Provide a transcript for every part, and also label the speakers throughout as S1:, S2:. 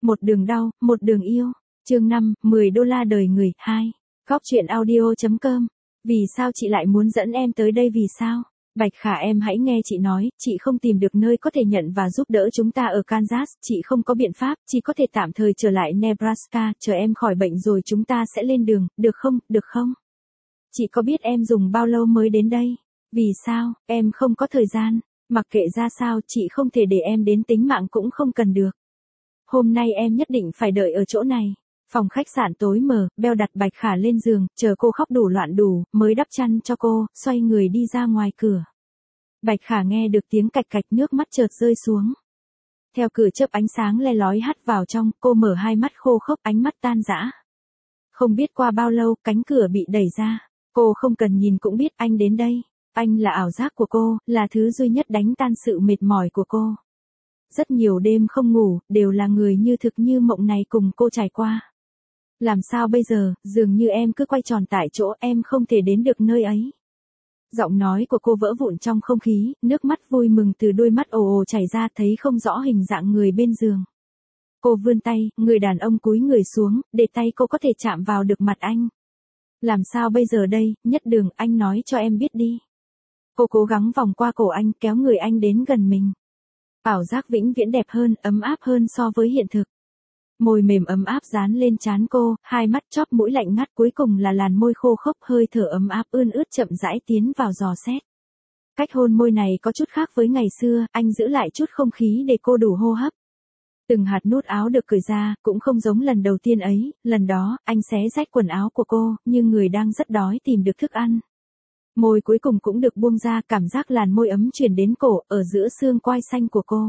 S1: Một đường đau, một đường yêu. Chương 5, 10 đô la đời người, 2. Góc truyện audio.com. Vì sao chị lại muốn dẫn em tới đây vì sao? Bạch Khả em hãy nghe chị nói, chị không tìm được nơi có thể nhận và giúp đỡ chúng ta ở Kansas, chị không có biện pháp, chỉ có thể tạm thời trở lại Nebraska, chờ em khỏi bệnh rồi chúng ta sẽ lên đường, được không? Chị có biết em dùng bao lâu mới đến đây? Vì sao, em không có thời gian, mặc kệ ra sao chị không thể để em đến tính mạng cũng không cần được. Hôm nay em nhất định phải đợi ở chỗ này. Phòng khách sạn tối mờ, Beo đặt Bạch Khả lên giường, chờ cô khóc đủ loạn đủ, mới đắp chăn cho cô, xoay người đi ra ngoài cửa. Bạch Khả nghe được tiếng cạch cạch, nước mắt chợt rơi xuống. Theo cửa chớp ánh sáng le lói hắt vào trong, cô mở hai mắt khô khốc, ánh mắt tan rã. Không biết qua bao lâu, cánh cửa bị đẩy ra. Cô không cần nhìn cũng biết anh đến đây. Anh là ảo giác của cô, là thứ duy nhất đánh tan sự mệt mỏi của cô. Rất nhiều đêm không ngủ, đều là người như thực như mộng này cùng cô trải qua. Làm sao bây giờ, dường như em cứ quay tròn tại chỗ, em không thể đến được nơi ấy. Giọng nói của cô vỡ vụn trong không khí, nước mắt vui mừng từ đôi mắt ồ ồ chảy ra, thấy không rõ hình dạng người bên giường. Cô vươn tay, người đàn ông cúi người xuống, để tay cô có thể chạm vào được mặt anh. Làm sao bây giờ đây, Nhất Đường, anh nói cho em biết đi. Cô cố gắng vòng qua cổ anh, kéo người anh đến gần mình. Ảo giác vĩnh viễn đẹp hơn, ấm áp hơn so với hiện thực. Môi mềm ấm áp dán lên trán cô, hai mắt chóp mũi lạnh ngắt, cuối cùng là làn môi khô khốc, hơi thở ấm áp ươn ướt chậm rãi tiến vào dò xét. Cách hôn môi này có chút khác với ngày xưa, anh giữ lại chút không khí để cô đủ hô hấp. Từng hạt nút áo được cởi ra, cũng không giống lần đầu tiên ấy, lần đó, anh xé rách quần áo của cô, như người đang rất đói tìm được thức ăn. Môi cuối cùng cũng được buông ra, cảm giác làn môi ấm truyền đến cổ, ở giữa xương quai xanh của cô.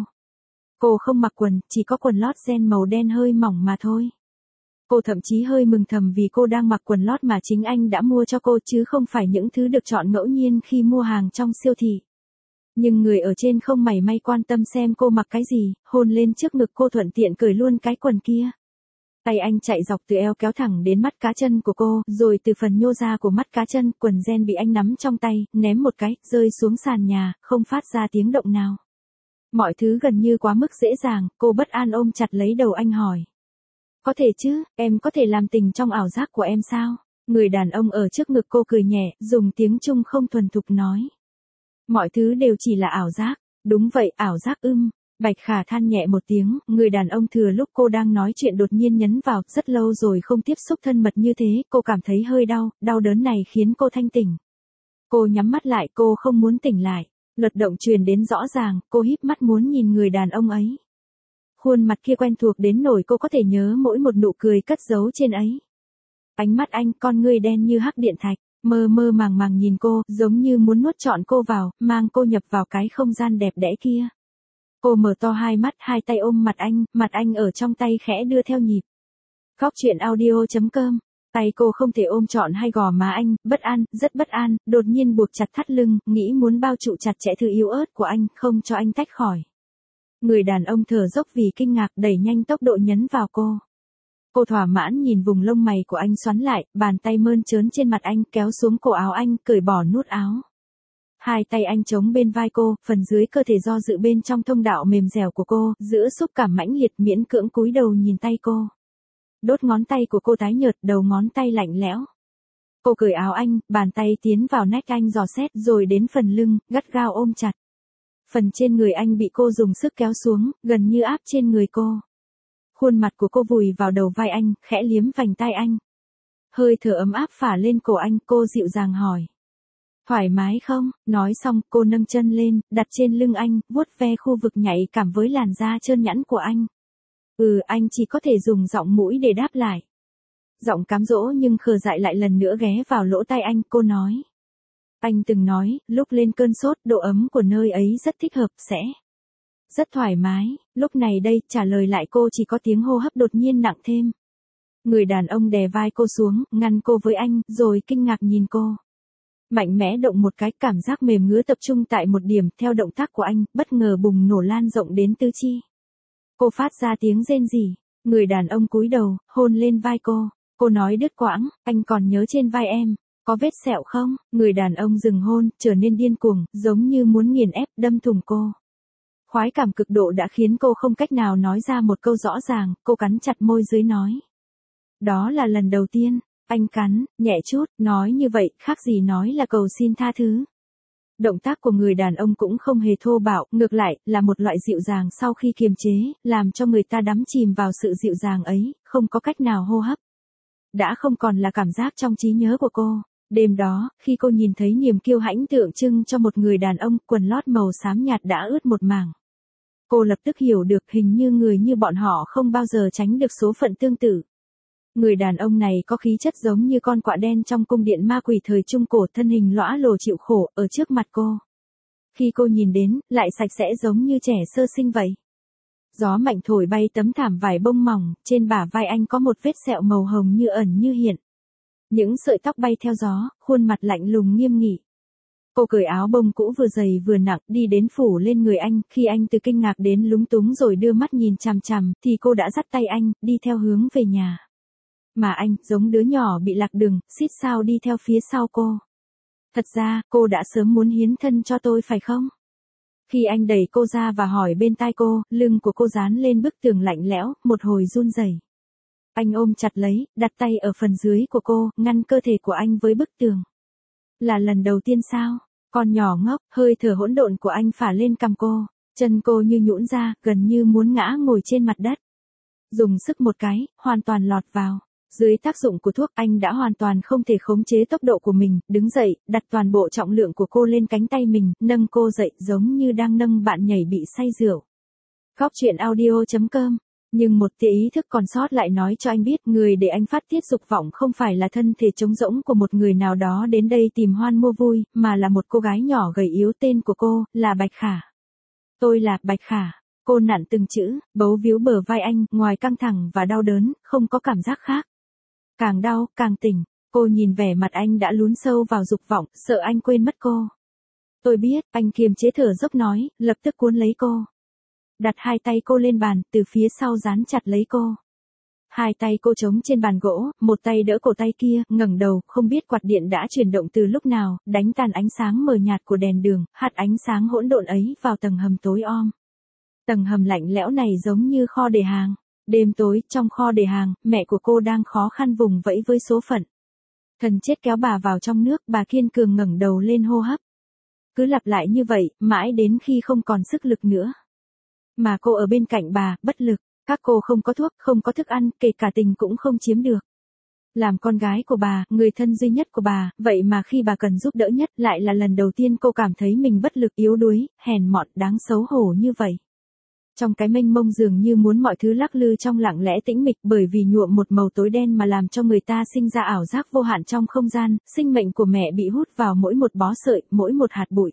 S1: Cô không mặc quần, chỉ có quần lót ren màu đen hơi mỏng mà thôi. Cô thậm chí hơi mừng thầm vì cô đang mặc quần lót mà chính anh đã mua cho cô chứ không phải những thứ được chọn ngẫu nhiên khi mua hàng trong siêu thị. Nhưng người ở trên không mảy may quan tâm xem cô mặc cái gì, hôn lên trước ngực cô thuận tiện cởi luôn cái quần kia. Tay anh chạy dọc từ eo kéo thẳng đến mắt cá chân của cô, rồi từ phần nhô ra của mắt cá chân, quần ren bị anh nắm trong tay, ném một cái, rơi xuống sàn nhà, không phát ra tiếng động nào. Mọi thứ gần như quá mức dễ dàng, cô bất an ôm chặt lấy đầu anh hỏi. Có thể chứ, em có thể làm tình trong ảo giác của em sao? Người đàn ông ở trước ngực cô cười nhẹ, dùng tiếng Trung không thuần thục nói. Mọi thứ đều chỉ là ảo giác. Đúng vậy, ảo giác Bạch Khả than nhẹ một tiếng, người đàn ông thừa lúc cô đang nói chuyện đột nhiên nhấn vào, rất lâu rồi không tiếp xúc thân mật như thế, cô cảm thấy hơi đau, đau đớn này khiến cô thanh tỉnh. Cô nhắm mắt lại, cô không muốn tỉnh lại. Luật động truyền đến rõ ràng, cô híp mắt muốn nhìn người đàn ông ấy. Khuôn mặt kia quen thuộc đến nỗi cô có thể nhớ mỗi một nụ cười cất giấu trên ấy. Ánh mắt anh, con ngươi đen như hắc điện thạch, mơ mơ màng màng nhìn cô, giống như muốn nuốt trọn cô vào, mang cô nhập vào cái không gian đẹp đẽ kia. Cô mở to hai mắt, hai tay ôm mặt anh ở trong tay khẽ đưa theo nhịp. Góc truyện audio.com. Tay cô không thể ôm trọn hai gò má anh, bất an, rất bất an, đột nhiên buộc chặt thắt lưng, nghĩ muốn bao trụ chặt chẽ thứ yếu ớt của anh, không cho anh tách khỏi. Người đàn ông thở dốc vì kinh ngạc, đẩy nhanh tốc độ nhấn vào cô. Cô thỏa mãn nhìn vùng lông mày của anh xoắn lại, bàn tay mơn trớn trên mặt anh, kéo xuống cổ áo anh, cởi bỏ nút áo. Hai tay anh chống bên vai cô, phần dưới cơ thể do dự bên trong thông đạo mềm dẻo của cô, giữa xúc cảm mãnh liệt miễn cưỡng cúi đầu nhìn tay cô. Đốt ngón tay của cô tái nhợt, đầu ngón tay lạnh lẽo. Cô cởi áo anh, bàn tay tiến vào nách anh dò xét rồi đến phần lưng, gắt gao ôm chặt. Phần trên người anh bị cô dùng sức kéo xuống, gần như áp trên người cô. Khuôn mặt của cô vùi vào đầu vai anh, khẽ liếm vành tai anh. Hơi thở ấm áp phả lên cổ anh, cô dịu dàng hỏi. Thoải mái không? Nói xong, cô nâng chân lên, đặt trên lưng anh, vuốt ve khu vực nhạy cảm với làn da trơn nhẵn của anh. Anh chỉ có thể dùng giọng mũi để đáp lại. Giọng cám dỗ nhưng khờ dại lại lần nữa ghé vào lỗ tai anh, cô nói. Anh từng nói, lúc lên cơn sốt, độ ấm của nơi ấy rất thích hợp, sẽ rất thoải mái. Lúc này đây, trả lời lại cô chỉ có tiếng hô hấp đột nhiên nặng thêm. Người đàn ông đè vai cô xuống, ngăn cô với anh, rồi kinh ngạc nhìn cô. Mạnh mẽ động một cái, cảm giác mềm ngứa tập trung tại một điểm, theo động tác của anh, bất ngờ bùng nổ lan rộng đến tứ chi. Cô phát ra tiếng rên rỉ, người đàn ông cúi đầu, hôn lên vai cô. Cô nói đứt quãng, anh còn nhớ trên vai em, có vết sẹo không? Người đàn ông dừng hôn, trở nên điên cuồng, giống như muốn nghiền ép, đâm thủng cô. Khoái cảm cực độ đã khiến cô không cách nào nói ra một câu rõ ràng, cô cắn chặt môi dưới nói. Đó là lần đầu tiên, anh cắn, nhẹ chút, nói như vậy, khác gì nói là cầu xin tha thứ. Động tác của người đàn ông cũng không hề thô bạo, ngược lại, là một loại dịu dàng sau khi kiềm chế, làm cho người ta đắm chìm vào sự dịu dàng ấy, không có cách nào hô hấp. Đã không còn là cảm giác trong trí nhớ của cô. Đêm đó, khi cô nhìn thấy niềm kiêu hãnh tượng trưng cho một người đàn ông, quần lót màu xám nhạt đã ướt một mảng. Cô lập tức hiểu được hình như người như bọn họ không bao giờ tránh được số phận tương tự. Người đàn ông này có khí chất giống như con quạ đen trong cung điện ma quỷ thời Trung Cổ, thân hình lõa lồ chịu khổ, ở trước mặt cô. Khi cô nhìn đến, lại sạch sẽ giống như trẻ sơ sinh vậy. Gió mạnh thổi bay tấm thảm vải bông mỏng, trên bả vai anh có một vết sẹo màu hồng như ẩn như hiện. Những sợi tóc bay theo gió, khuôn mặt lạnh lùng nghiêm nghị. Cô cởi áo bông cũ vừa dày vừa nặng, đi đến phủ lên người anh, khi anh từ kinh ngạc đến lúng túng rồi đưa mắt nhìn chằm chằm, thì cô đã dắt tay anh, đi theo hướng về nhà. Mà anh, giống đứa nhỏ bị lạc đường, xít sao đi theo phía sau cô. Thật ra, cô đã sớm muốn hiến thân cho tôi phải không? Khi anh đẩy cô ra và hỏi bên tai cô, lưng của cô dán lên bức tường lạnh lẽo, một hồi run rẩy. Anh ôm chặt lấy, đặt tay ở phần dưới của cô, ngăn cơ thể của anh với bức tường. Là lần đầu tiên sao? Con nhỏ ngốc, hơi thở hỗn độn của anh phả lên cằm cô, chân cô như nhũn ra, gần như muốn ngã ngồi trên mặt đất. Dùng sức một cái, hoàn toàn lọt vào. Dưới tác dụng của thuốc, anh đã hoàn toàn không thể khống chế tốc độ của mình, đứng dậy, đặt toàn bộ trọng lượng của cô lên cánh tay mình, nâng cô dậy giống như đang nâng bạn nhảy bị say rượu. Góc truyện audio.com. Nhưng một tia ý thức còn sót lại nói cho anh biết, người để anh phát tiết dục vọng không phải là thân thể trống rỗng của một người nào đó đến đây tìm hoan mua vui, mà là một cô gái nhỏ gầy yếu, tên của cô là Bạch Khả. Tôi là Bạch Khả. Cô nặn từng chữ, bấu víu bờ vai anh, ngoài căng thẳng và đau đớn, không có cảm giác khác. Càng đau, càng tỉnh, cô nhìn vẻ mặt anh đã lún sâu vào dục vọng, sợ anh quên mất cô. Tôi biết, anh kiềm chế thở dốc nói, lập tức cuốn lấy cô. Đặt hai tay cô lên bàn, từ phía sau dán chặt lấy cô. Hai tay cô chống trên bàn gỗ, một tay đỡ cổ tay kia, ngẩng đầu, không biết quạt điện đã chuyển động từ lúc nào, đánh tàn ánh sáng mờ nhạt của đèn đường, hắt ánh sáng hỗn độn ấy vào tầng hầm tối om. Tầng hầm lạnh lẽo này giống như kho để hàng. Đêm tối, trong kho để hàng, mẹ của cô đang khó khăn vùng vẫy với số phận. Thần chết kéo bà vào trong nước, bà kiên cường ngẩng đầu lên hô hấp. Cứ lặp lại như vậy, mãi đến khi không còn sức lực nữa. Mà cô ở bên cạnh bà, bất lực, các cô không có thuốc, không có thức ăn, kể cả tình cũng không chiếm được. Làm con gái của bà, người thân duy nhất của bà, vậy mà khi bà cần giúp đỡ nhất, lại là lần đầu tiên cô cảm thấy mình bất lực, yếu đuối, hèn mọn, đáng xấu hổ như vậy. Trong cái mênh mông dường như muốn mọi thứ lắc lư trong lặng lẽ tĩnh mịch, bởi vì nhuộm một màu tối đen mà làm cho người ta sinh ra ảo giác vô hạn trong không gian, sinh mệnh của mẹ bị hút vào mỗi một bó sợi, mỗi một hạt bụi.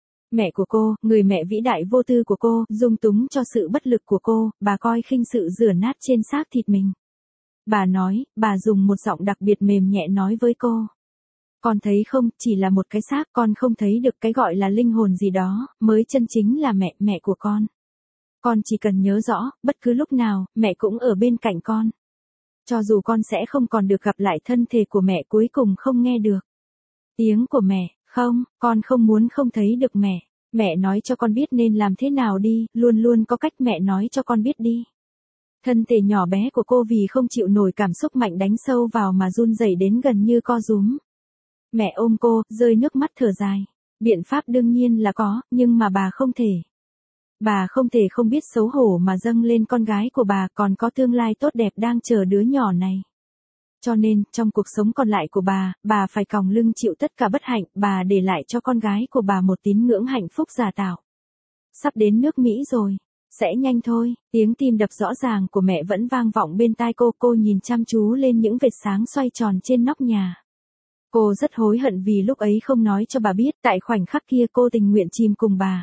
S1: Mẹ của cô, người mẹ vĩ đại vô tư của cô, dung túng cho sự bất lực của cô, bà coi khinh sự rửa nát trên xác thịt mình. Bà nói, bà dùng một giọng đặc biệt mềm nhẹ nói với cô. Con thấy không, chỉ là một cái xác, con không thấy được cái gọi là linh hồn gì đó, mới chân chính là mẹ, mẹ của con. Con chỉ cần nhớ rõ, bất cứ lúc nào, mẹ cũng ở bên cạnh con. Cho dù con sẽ không còn được gặp lại thân thể của mẹ, cuối cùng không nghe được tiếng của mẹ, không, con không muốn không thấy được mẹ. Mẹ nói cho con biết nên làm thế nào đi, luôn luôn có cách mẹ nói cho con biết đi. Thân thể nhỏ bé của cô vì không chịu nổi cảm xúc mạnh đánh sâu vào mà run rẩy đến gần như co rúm. Mẹ ôm cô, rơi nước mắt thở dài. Biện pháp đương nhiên là có, nhưng mà bà không thể. Bà không thể không biết xấu hổ mà dâng lên con gái của bà, còn có tương lai tốt đẹp đang chờ đứa nhỏ này. Cho nên, trong cuộc sống còn lại của bà phải còng lưng chịu tất cả bất hạnh, bà để lại cho con gái của bà một tín ngưỡng hạnh phúc giả tạo. Sắp đến nước Mỹ rồi. Sẽ nhanh thôi, tiếng tim đập rõ ràng của mẹ vẫn vang vọng bên tai cô nhìn chăm chú lên những vệt sáng xoay tròn trên nóc nhà. Cô rất hối hận vì lúc ấy không nói cho bà biết, tại khoảnh khắc kia cô tình nguyện chìm cùng bà.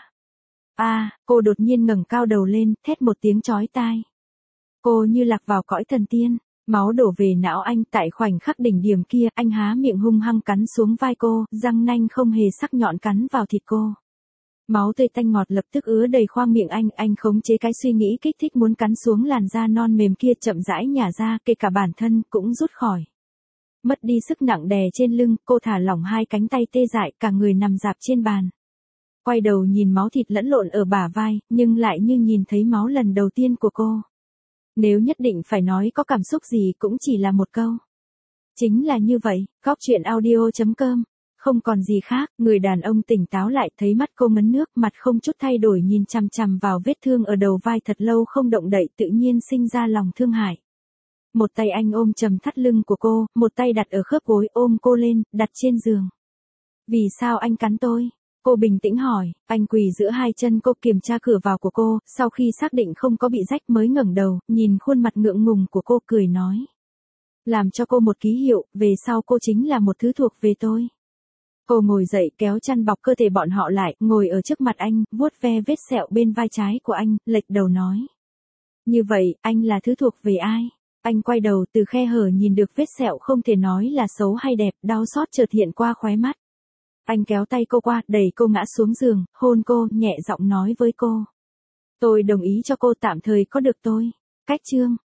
S1: Cô đột nhiên ngẩng cao đầu lên, thét một tiếng chói tai. Cô như lạc vào cõi thần tiên, máu đổ về não anh, tại khoảnh khắc đỉnh điểm kia, anh há miệng hung hăng cắn xuống vai cô, răng nanh không hề sắc nhọn cắn vào thịt cô. Máu tươi tanh ngọt lập tức ứa đầy khoang miệng anh khống chế cái suy nghĩ kích thích muốn cắn xuống làn da non mềm kia, chậm rãi nhả ra, kể cả bản thân cũng rút khỏi. Mất đi sức nặng đè trên lưng, cô thả lỏng hai cánh tay tê dại, cả người nằm rạp trên bàn. quay đầu nhìn máu thịt lẫn lộn ở bả vai, nhưng lại như nhìn thấy máu lần đầu tiên của cô. Nếu nhất định phải nói có cảm xúc gì cũng chỉ là một câu. Chính là như vậy, Góc Chuyện Audio.com. Không còn gì khác, người đàn ông tỉnh táo lại, thấy mắt cô ngấn nước, mặt không chút thay đổi nhìn chằm chằm vào vết thương ở đầu vai thật lâu không động đậy, tự nhiên sinh ra lòng thương hại. Một tay anh ôm chầm thắt lưng của cô, một tay đặt ở khớp gối, ôm cô lên, đặt trên giường. Vì sao anh cắn tôi? Cô bình tĩnh hỏi. Anh quỳ giữa hai chân cô, kiểm tra cửa vào của cô, sau khi xác định không có bị rách mới ngẩng đầu, nhìn khuôn mặt ngượng ngùng của cô, cười nói. Làm cho cô một ký hiệu, về sau cô chính là một thứ thuộc về tôi. Cô ngồi dậy, kéo chăn bọc cơ thể bọn họ lại, ngồi ở trước mặt anh, vuốt ve vết sẹo bên vai trái của anh, lệch đầu nói. Như vậy, anh là thứ thuộc về ai? Anh quay đầu, từ khe hở nhìn được vết sẹo, không thể nói là xấu hay đẹp, đau xót chợt hiện qua khóe mắt. Anh kéo tay cô qua, đẩy cô ngã xuống giường, hôn cô, nhẹ giọng nói với cô. Tôi đồng ý cho cô tạm thời có được tôi. Cách chương